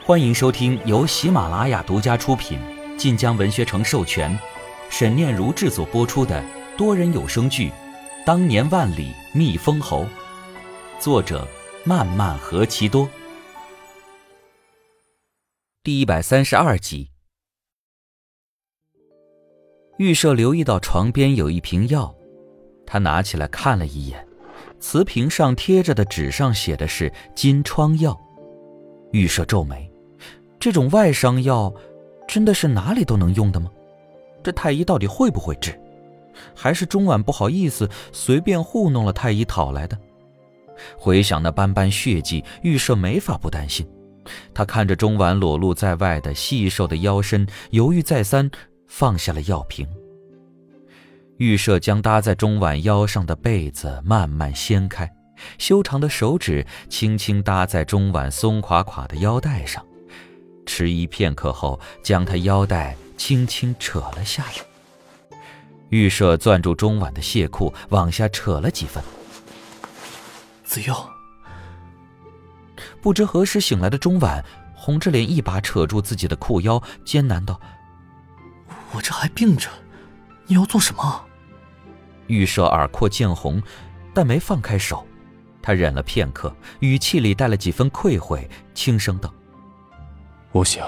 欢迎收听由喜马拉雅独家出品，晋江文学城授权，沈念如制作播出的多人有声剧《当年万里觅封侯》，作者漫漫何其多。第132集。预设留意到床边有一瓶药，他拿起来看了一眼，瓷瓶上贴着的纸上写的是金疮药。预设皱眉，这种外伤药真的是哪里都能用的吗？这太医到底会不会治？还是钟婉不好意思随便糊弄了太医讨来的？回想那斑斑血迹，预设没法不担心。他看着钟婉裸露在外的细瘦的腰身，犹豫再三，放下了药瓶。预设将搭在钟婉腰上的被子慢慢掀开，修长的手指轻轻搭在钟婉松垮垮的腰带上，迟疑片刻后，将她腰带轻轻扯了下来。预设攥住钟婉的亵裤，往下扯了几分。 子佑。 不知何时醒来的钟婉红着脸一把扯住自己的裤腰，艰难道： 我这还病着，你要做什么？ 预设耳廓见红，但没放开手。他忍了片刻，语气里带了几分愧悔，轻声道： 我想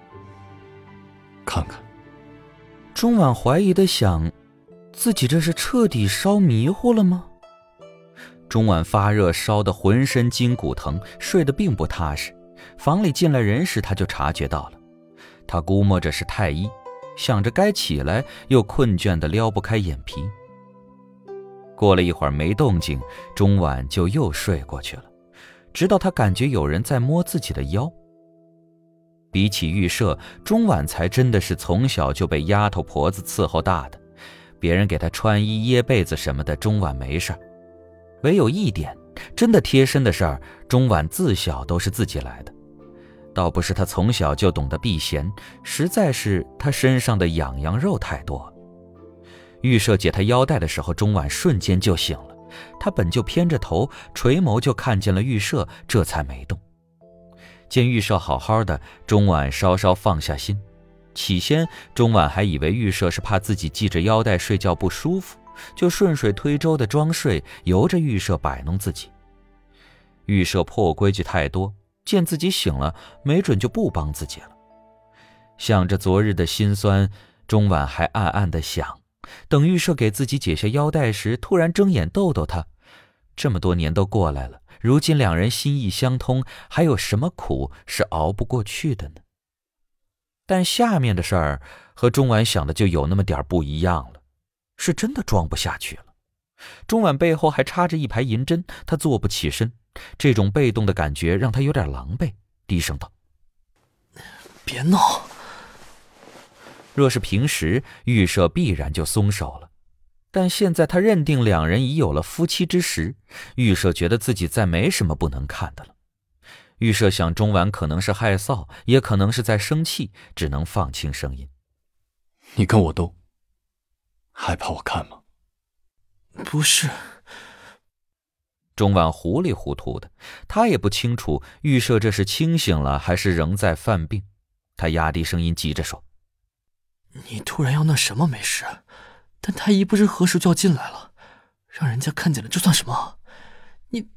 看看。 钟婉怀疑地想，自己这是彻底烧迷糊了吗？钟婉发热烧得浑身筋骨疼，睡得并不踏实。房里进来人时，他就察觉到了。他估摸着是太医，想着该起来，又困倦得撩不开眼皮。过了一会儿没动静，钟婉就又睡过去了，直到他感觉有人在摸自己的腰。比起预设，钟婉才真的是从小就被丫头婆子伺候大的，别人给她穿衣掖被子什么的，钟婉没事。唯有一点，真的贴身的事儿，钟婉自小都是自己来的。倒不是她从小就懂得避嫌，实在是她身上的痒痒肉太多。预设解她腰带的时候，钟婉瞬间就醒了。她本就偏着头，垂眸就看见了预设，这才没动。见预设好好的，钟婉稍稍放下心。起先钟婉还以为预设是怕自己系着腰带睡觉不舒服，就顺水推舟的装睡，由着预设摆弄自己。预设破规矩太多，见自己醒了，没准就不帮自己了。想着昨日的心酸，钟婉还暗暗地想，等预设给自己解下腰带时，突然睁眼逗逗他。这么多年都过来了，如今两人心意相通，还有什么苦是熬不过去的呢？但下面的事儿和钟婉想的就有那么点不一样了，是真的装不下去了。钟婉背后还插着一排银针，她坐不起身，这种被动的感觉让她有点狼狈，低声道： 别闹。 若是平时，预设必然就松手了，但现在他认定两人已有了夫妻之实，预设觉得自己再没什么不能看的了。预设想钟婉可能是害臊，也可能是在生气，只能放轻声音： 你跟我斗，害怕我看吗？不是。 钟婉糊里糊涂的，他也不清楚预设这是清醒了还是仍在犯病。他压低声音急着说： 你突然要那什么没事，但太医不知何时就要进来了，让人家看见了这算什么？你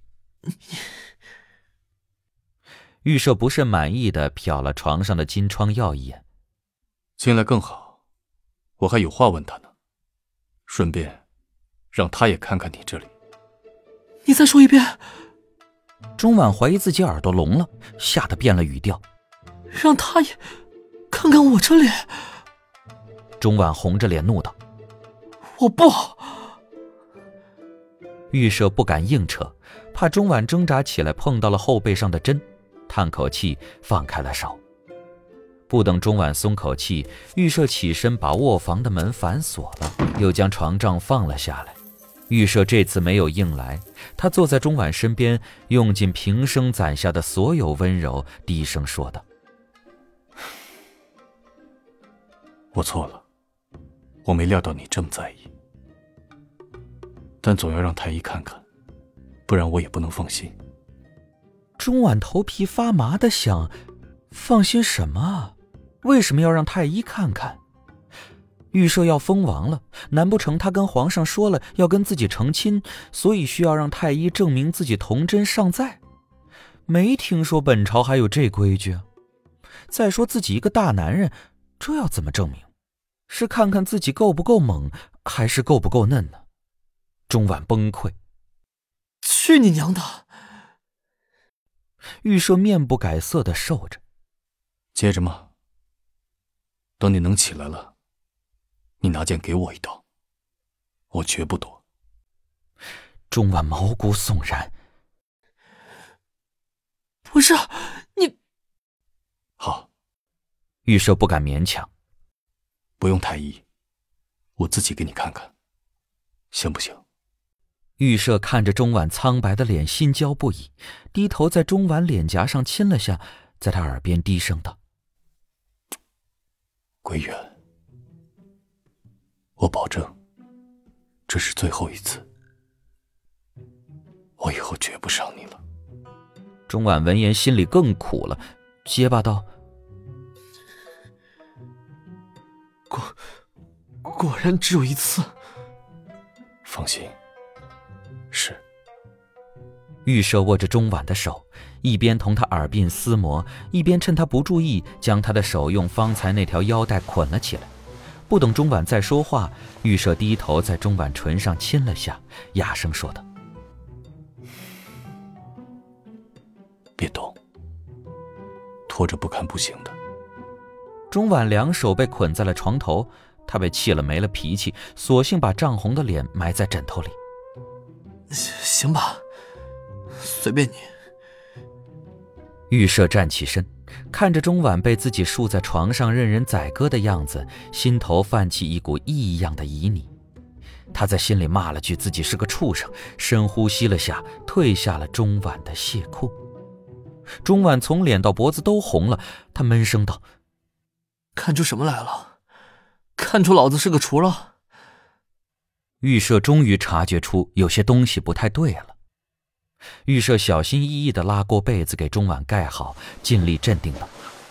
预设不甚满意的瞟了床上的金疮药一眼： 进来更好，我还有话问他呢，顺便让他也看看你这里。你再说一遍。 钟婉怀疑自己耳朵聋了，吓得变了语调： 让他也看看我这里。 钟婉红着脸怒道： 我不。 预设不敢硬扯，怕钟婉挣扎起来碰到了后背上的针，叹口气放开了手。不等钟婉松口气，预设起身把卧房的门反锁了，又将床帐放了下来。预设这次没有硬来，他坐在钟婉身边，用尽平生攒下的所有温柔，低声说道： 我错了，我没料到你这么在意，但总要让太医看看，不然我也不能放心。 钟婉头皮发麻的想， 放心什么啊？为什么要让太医看看？预设要封王了，难不成他跟皇上说了要跟自己成亲，所以需要让太医证明自己童真尚在？没听说本朝还有这规矩啊。再说自己一个大男人，这要怎么证明？是看看自己够不够猛，还是够不够嫩呢？钟婉崩溃。 去你娘的！ 预设面不改色地受着。 接着嘛，等你能起来了，你拿剑给我一刀，我绝不躲。 钟婉毛骨悚然。 不是你。 好。 预设不敢勉强。 不用太医，我自己给你看看，行不行？ 预设看着钟婉苍白的脸，心焦不已，低头在钟婉脸颊上亲了下，在她耳边低声道： 归远，我保证这是最后一次，我以后绝不伤你了。 钟婉闻言心里更苦了，结巴道： 果然只有一次。 放心，是。 预设握着钟婉的手，一边同她耳鬓厮磨，一边趁她不注意，将她的手用方才那条腰带捆了起来。不等钟婉再说话，预设低头在钟婉唇上亲了下，哑声说道： 别动，拖着不看不行的。 钟婉两手被捆在了床头，她被气了没了脾气，索性把涨红的脸埋在枕头里。 行吧，随便你。 预设站起身，看着钟婉被自己束在床上任人宰割的样子，心头泛起一股异样的旖旎。他在心里骂了句自己是个畜生，深呼吸了下，褪下了钟婉的亵裤。钟婉从脸到脖子都红了，她闷声道： 看出什么来了？看出老子是个厨了？ 预设终于察觉出有些东西不太对了。预设小心翼翼地拉过被子给钟婉盖好，尽力镇定道：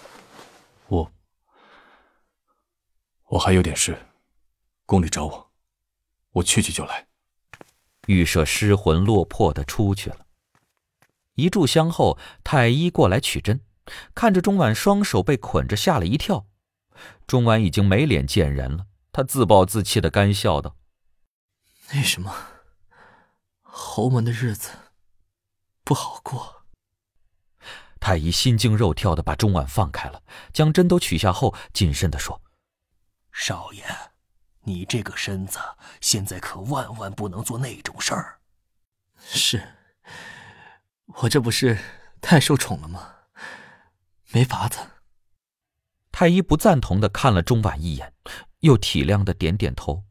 我还有点事，宫里找我，我去就来。 预设失魂落魄地出去了。一炷香后，太医过来取针，看着钟婉双手被捆着，吓了一跳。钟婉已经没脸见人了，他自暴自弃地干笑道： 那什么，侯门的日子不好过。 太医心惊肉跳地把钟婉放开了，将针都取下后，谨慎地说： 少爷，你这个身子现在可万万不能做那种事儿。 是，我这不是太受宠了吗？没法子。 太医不赞同地看了钟婉一眼，又体谅地点点头。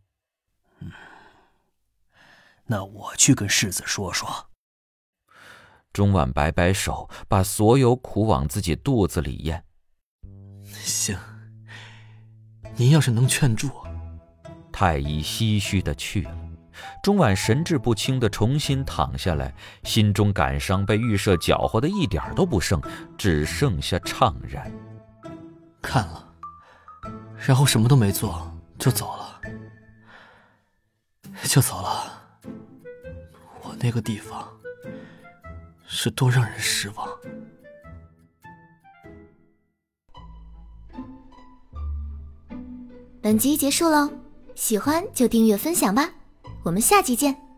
那我去跟世子说说。 钟婉摆摆手，把所有苦往自己肚子里咽。 行，您要是能劝住。 太医唏嘘地去了。钟婉神志不清地重新躺下来，心中感伤被预设搅和的一点都不剩，只剩下怅然。 看了，然后什么都没做就走了。我那个地方是多让人失望。 本集结束喽，喜欢就订阅分享吧，我们下集见。